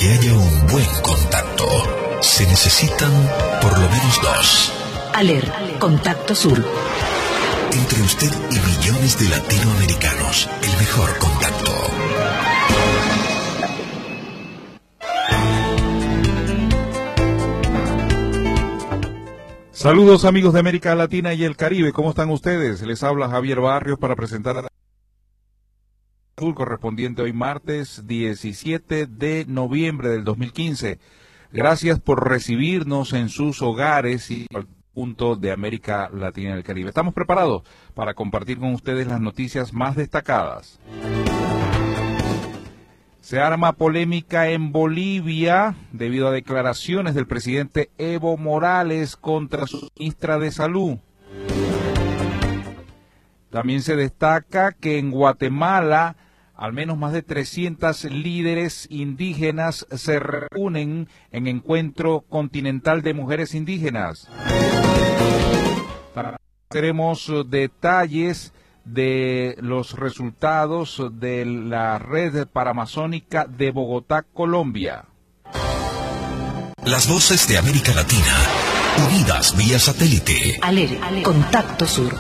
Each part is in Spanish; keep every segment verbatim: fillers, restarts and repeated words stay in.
que haya un buen contacto, se necesitan por lo menos dos. ALER, Contacto Sur. Entre usted y millones de latinoamericanos, el mejor contacto. Saludos amigos de América Latina y el Caribe, ¿cómo están ustedes? Les habla Javier Barrios para presentar a Azul correspondiente hoy martes diecisiete de noviembre del dos mil quince. Gracias por recibirnos en sus hogares y al punto de América Latina y el Caribe. Estamos preparados para compartir con ustedes las noticias más destacadas. Se arma polémica en Bolivia debido a declaraciones del presidente Evo Morales contra su ministra de Salud. También se destaca que en Guatemala al menos más de trescientos líderes indígenas se reúnen en Encuentro Continental de Mujeres Indígenas. Tenemos detalles de los resultados de la red paramazónica de Bogotá, Colombia. Las voces de América Latina, unidas vía satélite. ALER, Contacto Sur.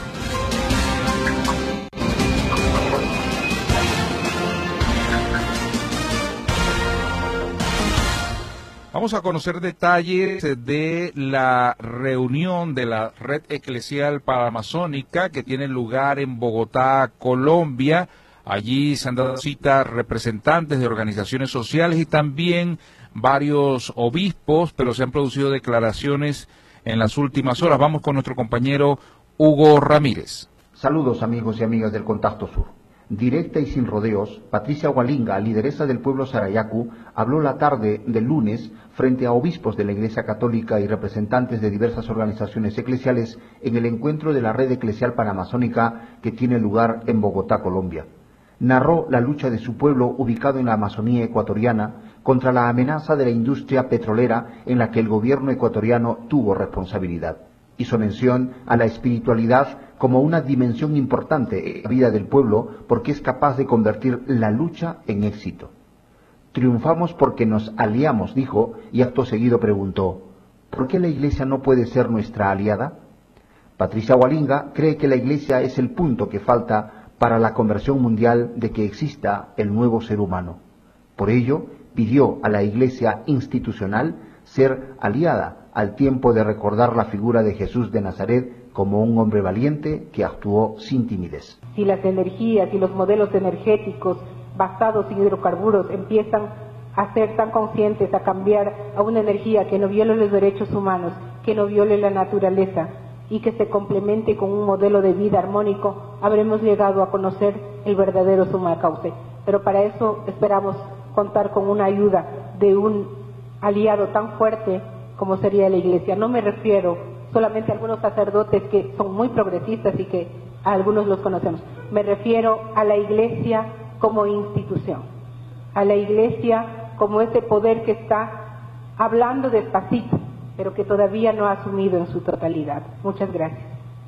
Vamos a conocer detalles de la reunión de la Red Eclesial Paramazónica que tiene lugar en Bogotá, Colombia. Allí se han dado cita representantes de organizaciones sociales y también varios obispos, pero se han producido declaraciones en las últimas horas. Vamos con nuestro compañero Hugo Ramírez. Saludos amigos y amigas del Contacto Sur. Directa y sin rodeos, Patricia Hualinga, lideresa del pueblo Sarayaku, habló la tarde del lunes frente a obispos de la Iglesia Católica y representantes de diversas organizaciones eclesiales en el encuentro de la Red Eclesial Panamazónica que tiene lugar en Bogotá, Colombia. Narró la lucha de su pueblo ubicado en la Amazonía ecuatoriana contra la amenaza de la industria petrolera en la que el gobierno ecuatoriano tuvo responsabilidad. Hizo mención a la espiritualidad como una dimensión importante en la vida del pueblo porque es capaz de convertir la lucha en éxito. Triunfamos porque nos aliamos, dijo, y acto seguido preguntó, ¿por qué la Iglesia no puede ser nuestra aliada? Patricia Hualinga cree que la Iglesia es el punto que falta para la conversión mundial de que exista el nuevo ser humano. Por ello, pidió a la Iglesia institucional ser aliada al tiempo de recordar la figura de Jesús de Nazaret como un hombre valiente que actuó sin timidez. Si las energías y los modelos energéticos basados en hidrocarburos empiezan a ser tan conscientes, a cambiar a una energía que no viole los derechos humanos, que no viole la naturaleza y que se complemente con un modelo de vida armónico, habremos llegado a conocer el verdadero suma cauce. Pero para eso esperamos contar con una ayuda de un aliado tan fuerte como sería la Iglesia. No me refiero solamente a algunos sacerdotes que son muy progresistas y que a algunos los conocemos. Me refiero a la Iglesia como institución, a la Iglesia como ese poder que está hablando despacito, pero que todavía no ha asumido en su totalidad. Muchas gracias.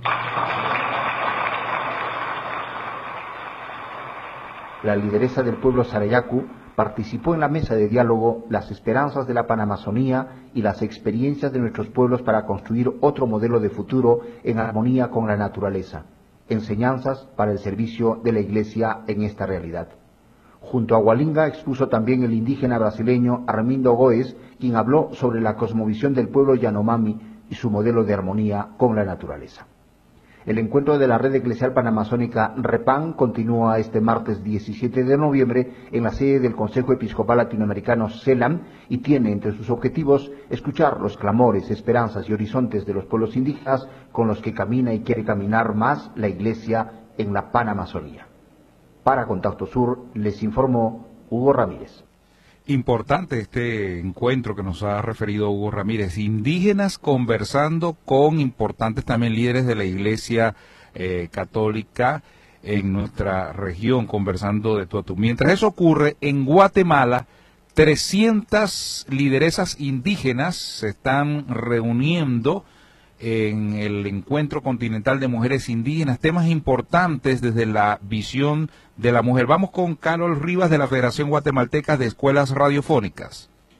La lideresa del pueblo Sarayaku participó en la mesa de diálogo Las esperanzas de la Panamazonía y las experiencias de nuestros pueblos para construir otro modelo de futuro en armonía con la naturaleza. Enseñanzas para el servicio de la Iglesia en esta realidad. Junto a Hualinga expuso también el indígena brasileño Armindo Góez, quien habló sobre la cosmovisión del pueblo Yanomami y su modelo de armonía con la naturaleza. El encuentro de la Red Eclesial Panamazónica REPAN continúa este martes diecisiete de noviembre en la sede del Consejo Episcopal Latinoamericano CELAM y tiene entre sus objetivos escuchar los clamores, esperanzas y horizontes de los pueblos indígenas con los que camina y quiere caminar más la Iglesia en la Panamazonía. Para Contacto Sur les informó Hugo Ramírez. Importante este encuentro que nos ha referido Hugo Ramírez, indígenas conversando con importantes también líderes de la Iglesia eh, Católica en nuestra región, conversando de tú a tú. Mientras eso ocurre, en Guatemala, trescientas lideresas indígenas se están reuniendo en el Encuentro Continental de Mujeres Indígenas, temas importantes desde la visión de la mujer. Vamos con Carol Rivas de la Federación Guatemalteca de Escuelas Radiofónicas.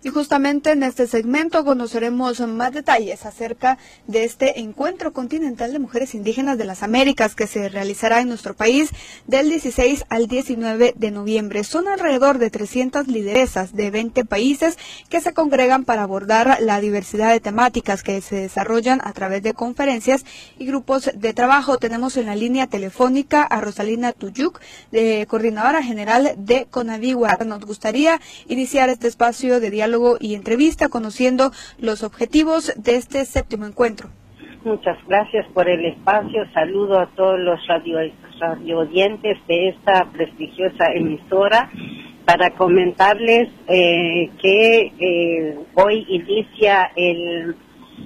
Y justamente en este segmento conoceremos más detalles acerca de este Encuentro Continental de Mujeres Indígenas de las Américas que se realizará en nuestro país del dieciséis al diecinueve de noviembre. Son alrededor de trescientas lideresas de veinte países que se congregan para abordar la diversidad de temáticas que se desarrollan a través de conferencias y grupos de trabajo. Tenemos en la línea telefónica a Rosalina Tuyuk, de coordinadora general de Conavigua. Nos gustaría iniciar este espacio de diálogo y entrevista conociendo los objetivos de este séptimo encuentro. Muchas gracias por el espacio. Saludo a todos los radio, radio oyentes de esta prestigiosa emisora para comentarles eh, que eh, hoy inicia el,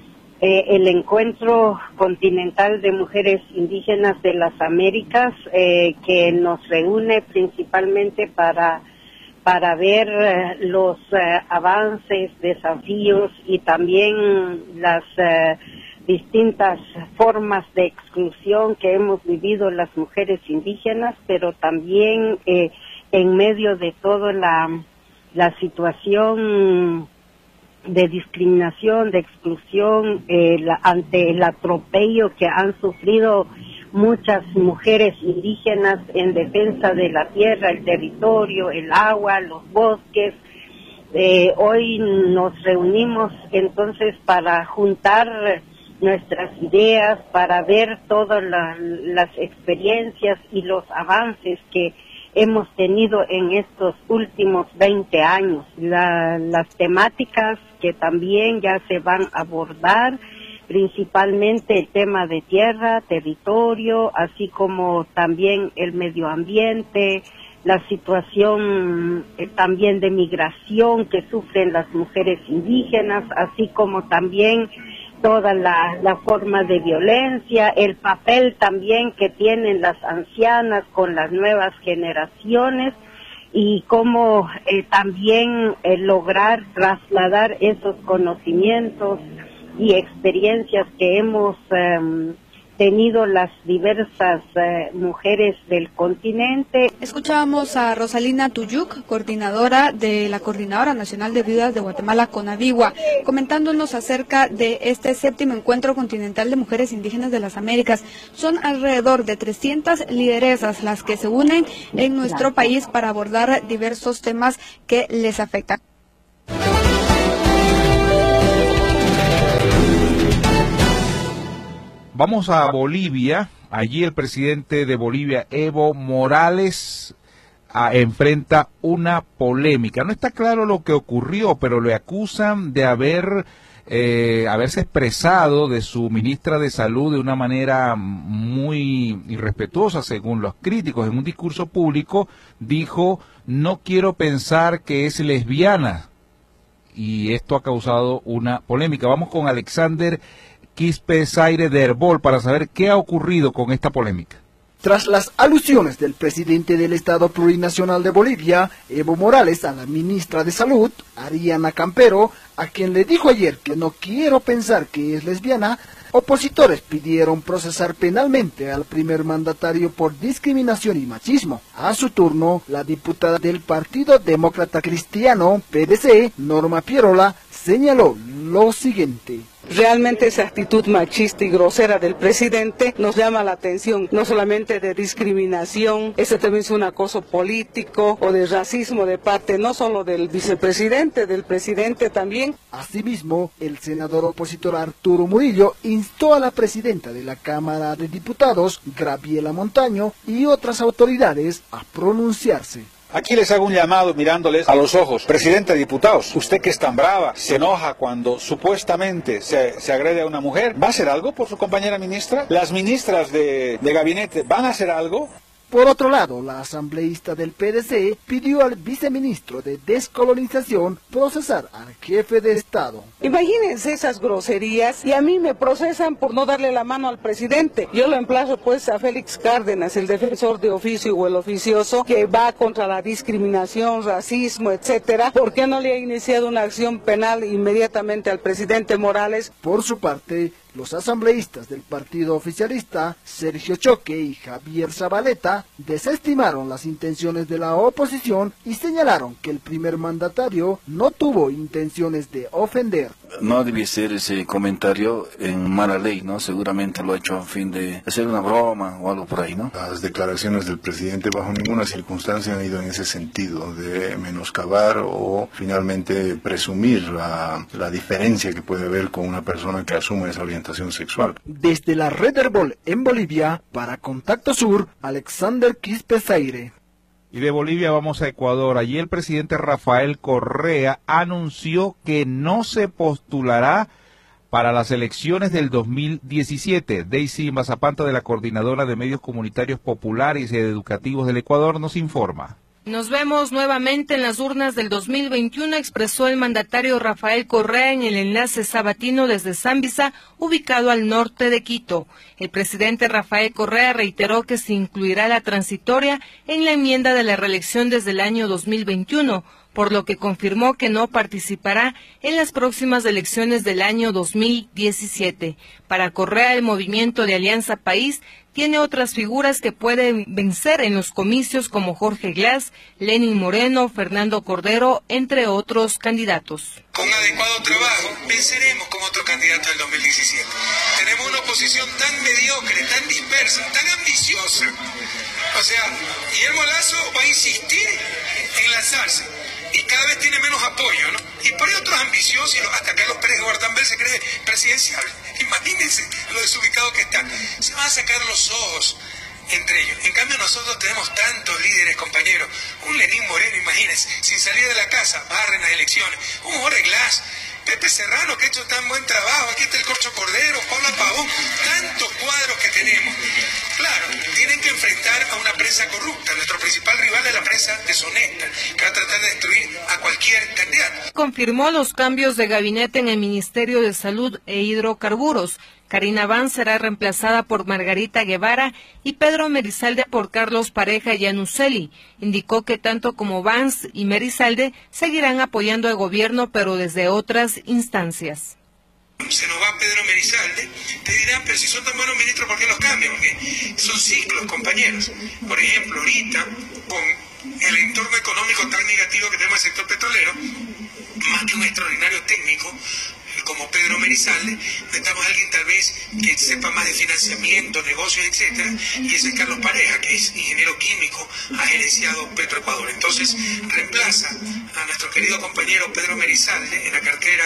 eh, el Encuentro Continental de Mujeres Indígenas de las Américas, eh, que nos reúne principalmente para para ver eh, los eh, avances, desafíos y también las eh, distintas formas de exclusión que hemos vivido las mujeres indígenas, pero también eh, en medio de toda la, la situación de discriminación, de exclusión, eh, la, ante el atropello que han sufrido muchas mujeres indígenas en defensa de la tierra, el territorio, el agua, los bosques. Eh, hoy nos reunimos entonces para juntar nuestras ideas, para ver todas la, las experiencias y los avances que hemos tenido en estos últimos veinte años. La, las temáticas que también ya se van a abordar, principalmente el tema de tierra, territorio, así como también el medio ambiente, la situación eh, también de migración que sufren las mujeres indígenas, así como también toda la, la forma de violencia, el papel también que tienen las ancianas con las nuevas generaciones y cómo eh, también eh, lograr trasladar esos conocimientos y experiencias que hemos eh, tenido las diversas eh, mujeres del continente. Escuchábamos a Rosalina Tuyuk, coordinadora de la Coordinadora Nacional de Viudas de Guatemala, Conavigua, comentándonos acerca de este séptimo Encuentro Continental de Mujeres Indígenas de las Américas. Son alrededor de trescientas lideresas las que se unen en nuestro país para abordar diversos temas que les afectan. Vamos a Bolivia. Allí el presidente de Bolivia, Evo Morales, a, enfrenta una polémica. No está claro lo que ocurrió, pero le acusan de haber eh, haberse expresado de su ministra de Salud de una manera muy irrespetuosa, según los críticos. En un discurso público dijo: no quiero pensar que es lesbiana. Y esto ha causado una polémica. Vamos con Alexander Quispe Zaire de Herbol para saber qué ha ocurrido con esta polémica. Tras las alusiones del presidente del Estado Plurinacional de Bolivia, Evo Morales, a la ministra de Salud, Ariana Campero, a quien le dijo ayer que no quiero pensar que es lesbiana, opositores pidieron procesar penalmente al primer mandatario por discriminación y machismo. A su turno, la diputada del Partido Demócrata Cristiano, P D C, Norma Pierola, señaló lo siguiente. Realmente esa actitud machista y grosera del presidente nos llama la atención, no solamente de discriminación, este también es un acoso político o de racismo de parte no solo del vicepresidente, del presidente también. Asimismo, el senador opositor Arturo Murillo instó a la presidenta de la Cámara de Diputados, Graviela Montaño, y otras autoridades a pronunciarse. Aquí les hago un llamado mirándoles a los ojos. Presidente de Diputados, usted que es tan brava, se enoja cuando supuestamente se, se agrede a una mujer, ¿va a hacer algo por su compañera ministra? ¿Las ministras de, de gabinete van a hacer algo? Por otro lado, la asambleísta del P D C pidió al viceministro de Descolonización procesar al jefe de Estado. Imagínense esas groserías y a mí me procesan por no darle la mano al presidente. Yo lo emplazo pues a Félix Cárdenas, el defensor de oficio o el oficioso, que va contra la discriminación, racismo, etcétera. ¿Por qué no le ha iniciado una acción penal inmediatamente al presidente Morales? Por su parte, Los asambleístas del partido oficialista, Sergio Choque y Javier Zabaleta, desestimaron las intenciones de la oposición y señalaron que el primer mandatario no tuvo intenciones de ofender. No debía ser ese comentario en mala ley, ¿no? Seguramente lo ha hecho a fin de hacer una broma o algo por ahí, ¿no? Las declaraciones del presidente bajo ninguna circunstancia han ido en ese sentido, de menoscabar o finalmente presumir la, la diferencia que puede haber con una persona que asume esa orientación sexual. Desde la Red Herbol en Bolivia, para Contacto Sur, Alexander Quispezaire. Y de Bolivia vamos a Ecuador. Allí el presidente Rafael Correa anunció que no se postulará para las elecciones del dos mil diecisiete. Daisy Mazapanta, de la Coordinadora de Medios Comunitarios Populares y Educativos del Ecuador, nos informa. Nos vemos nuevamente en las urnas del dos mil veintiuno, expresó el mandatario Rafael Correa en el enlace sabatino desde Zambisa, ubicado al norte de Quito. El presidente Rafael Correa reiteró que se incluirá la transitoria en la enmienda de la reelección desde el año dos mil veintiuno, por lo que confirmó que no participará en las próximas elecciones del año dos mil diecisiete. Para Correa, el movimiento de Alianza País tiene otras figuras que pueden vencer en los comicios como Jorge Glass, Lenín Moreno, Fernando Cordero, entre otros candidatos. Con adecuado trabajo venceremos con otro candidato del dos mil diecisiete. Tenemos una oposición tan mediocre, tan dispersa, tan ambiciosa. O sea, Guillermo Lasso va a insistir en lanzarse y cada vez tiene menos apoyo, ¿no? Y por ahí otros ambiciosos, y hasta Carlos Pérez Guardambel se cree presidencial. Imagínense lo desubicado que está. Se van a sacar los ojos entre ellos. En cambio nosotros tenemos tantos líderes, compañeros. Un Lenín Moreno, imagínense, sin salir de la casa, barren las elecciones. Un Jorge Glass, Pepe Serrano, que ha hecho tan buen trabajo. Aquí está el Corcho Cordero, Paula Pavón, tantos cuadros que tenemos. Claro, tienen que enfrentar a una prensa corrupta. Nuestro principal rival es la prensa deshonesta, que va a tratar de destruir a cualquier candidato. Confirmó los cambios de gabinete en el Ministerio de Salud e Hidrocarburos. Karina Vance será reemplazada por Margarita Guevara y Pedro Merizalde por Carlos Pareja Yanuseli. Indicó que tanto como Vance y Merizalde seguirán apoyando al gobierno, pero desde otras instancias. Se nos va Pedro Merizalde, te dirán, pero si son tan buenos ministros, ¿por qué los cambian? Porque son ciclos, compañeros. Por ejemplo, ahorita, con el entorno económico tan negativo que tenemos en el sector petrolero, más que un extraordinario técnico como Pedro Merizalde, necesitamos a alguien tal vez que sepa más de financiamiento, negocios, etcétera, y ese es Carlos Pareja, que es ingeniero químico, ha gerenciado Petroecuador. Entonces reemplaza a nuestro querido compañero Pedro Merizalde en la cartera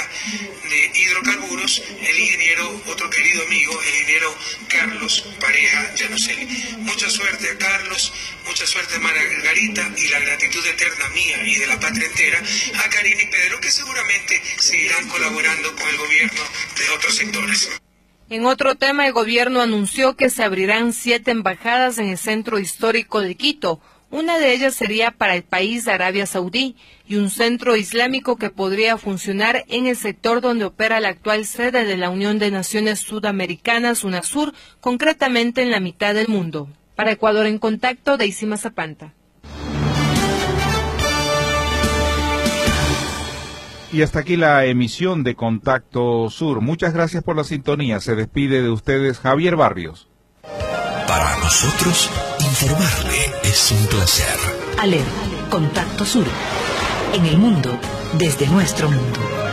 de hidrocarburos, el ingeniero, otro querido amigo, el ingeniero Carlos Pareja Yanuseli. Mucha suerte a Carlos, mucha suerte a Margarita, y la gratitud eterna mía y de la patria entera a Karina y Pedro, que seguramente seguirán colaborando con el gobierno de otros sectores. En otro tema, el gobierno anunció que se abrirán siete embajadas en el centro histórico de Quito. Una de ellas sería para el país de Arabia Saudí y un centro islámico que podría funcionar en el sector donde opera la actual sede de la Unión de Naciones Sudamericanas, UNASUR, concretamente en la mitad del mundo. Para Ecuador en Contacto, Daisy Mazapanta. Y hasta aquí la emisión de Contacto Sur. Muchas gracias por la sintonía. Se despide de ustedes Javier Barrios. Para nosotros, informarle es un placer. Aler, Contacto Sur. En el mundo, desde nuestro mundo.